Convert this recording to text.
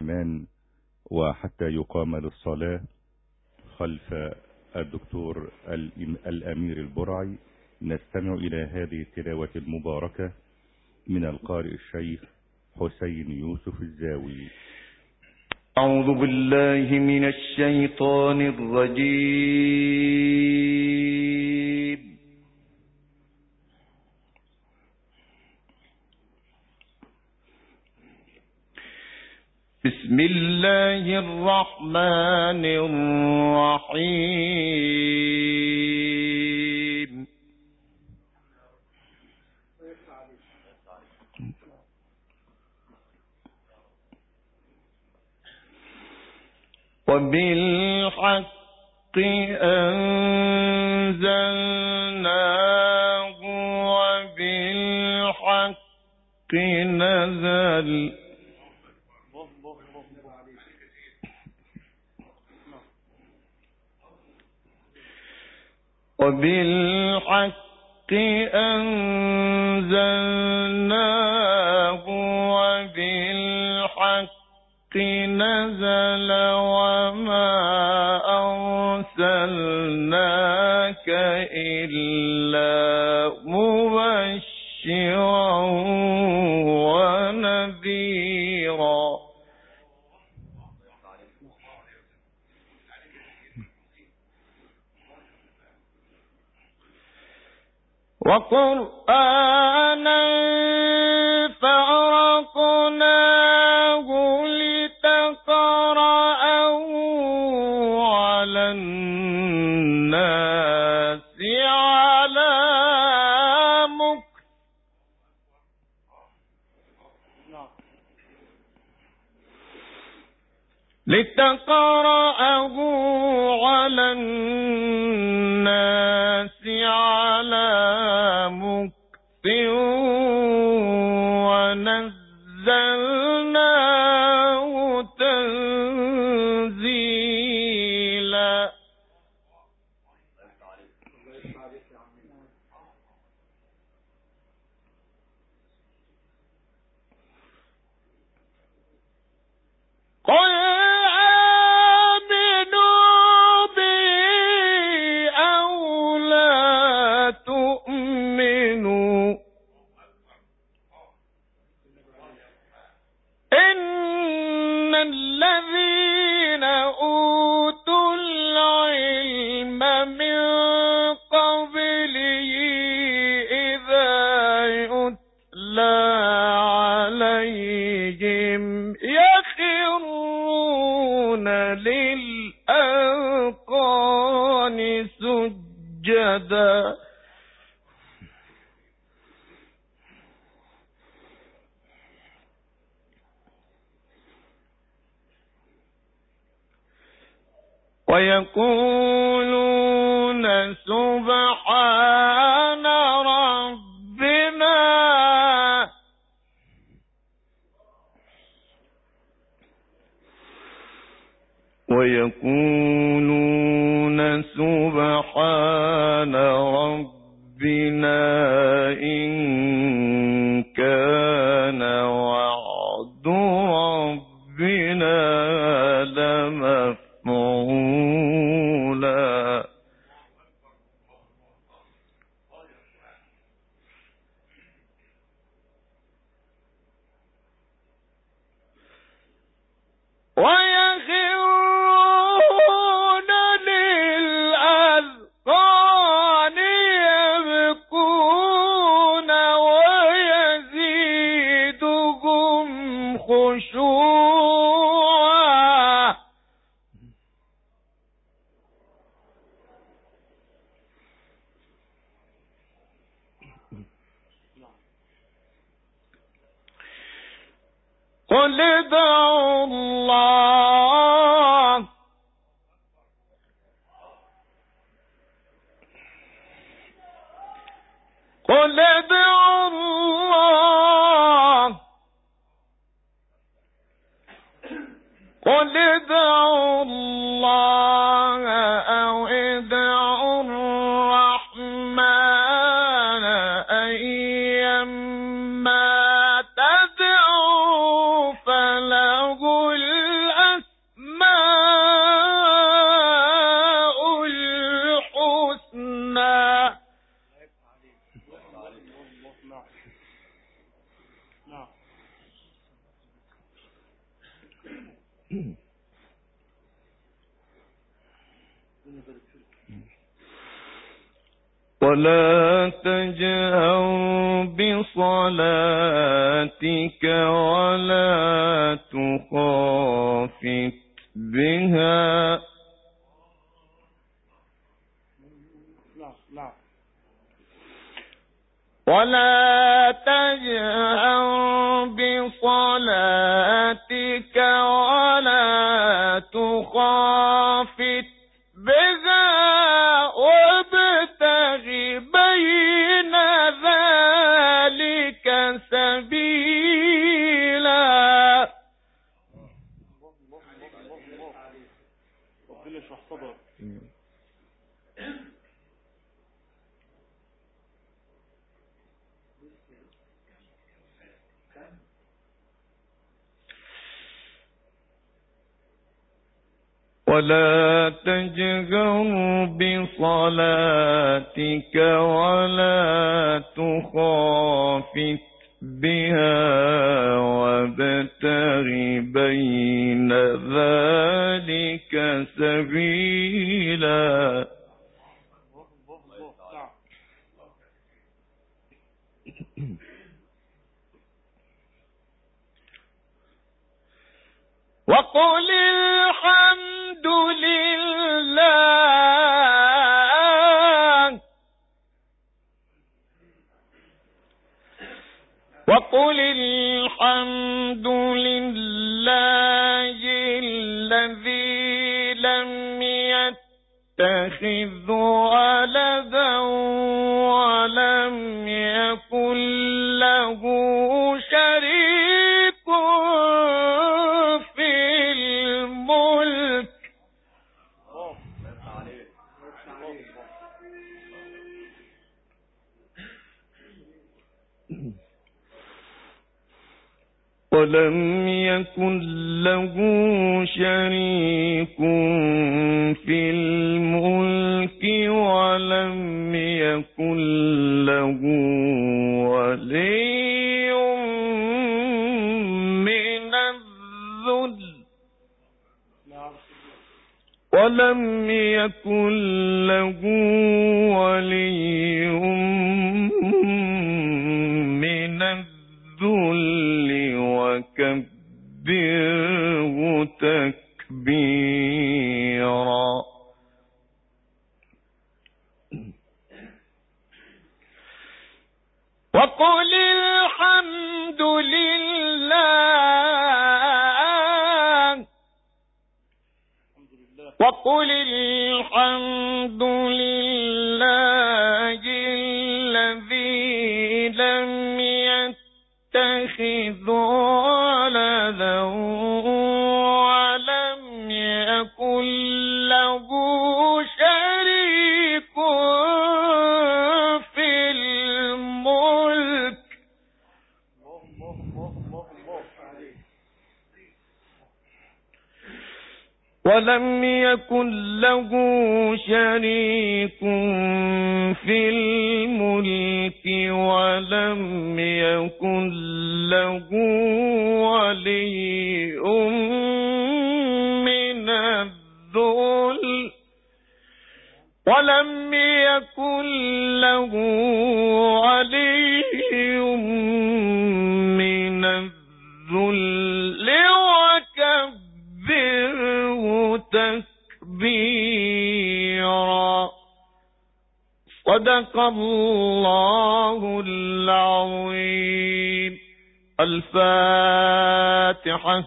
الإيمان وحتى يقام للصلاة خلف الدكتور الأمير البرعي. نستمع إلى هذه التلاوة المباركة من القارئ الشيخ حسين يوسف الزاوي. أعوذ بالله من الشيطان الرجيم. بسم الله الرحمن الرحيم. وبالحق أنزلناه وبالحق نزل وبالحق أنزلناه وبالحق نزل وما أرسلناك إلا مبشرا ونذيرا. وقرآنا فرقناه لتقرأه على الناس على مكث ونزلناه تنزيلا. قل آمنوا به أو لا تؤمنوا إن الذين أوتوا العلم من قبله إذا يتلى عليهم يخرون للأذقان سجدا. ويقولون سبحان ربنا إن كان وعد ربنا لمفعولا. ويخرون للأذقان يبكون ويزيدهم خشوعا. قل ادعوا الله قل ادعوا الله قل ادعوا الله أو ادعوا الرحمن أيما تدعوا فله ولا تجهر بصلاتك ولا تخافت بها ولا تجهر بصلاتك ولا تخافت بها وابتغ بين ذلك سبيلا. ربنا يشرح صدرك. ولا تجهر بصلاتك ولا تخافت بها وابتغ بين ذلك سبيلا. وقل الحمد لله وقل الحمد لله الذي لم يتخذ ولدا ولم يكن له شريك في الملك ولم يكن له شريك في الملك ولم يكن له ولي من الذل ولم يكن له ولي من الذل وكبره تكبيرا. وقل الحمد لله وقل الحمد لله الذي لم يتخذ ولدا ولم يكن له شريك في الملك ولم يكن له شريك في الملك ولم يكن له ولي من الذل ولم يكن له ولي من الذل وكبره تكبيرا. صدق الله العظيم. الفاتحة.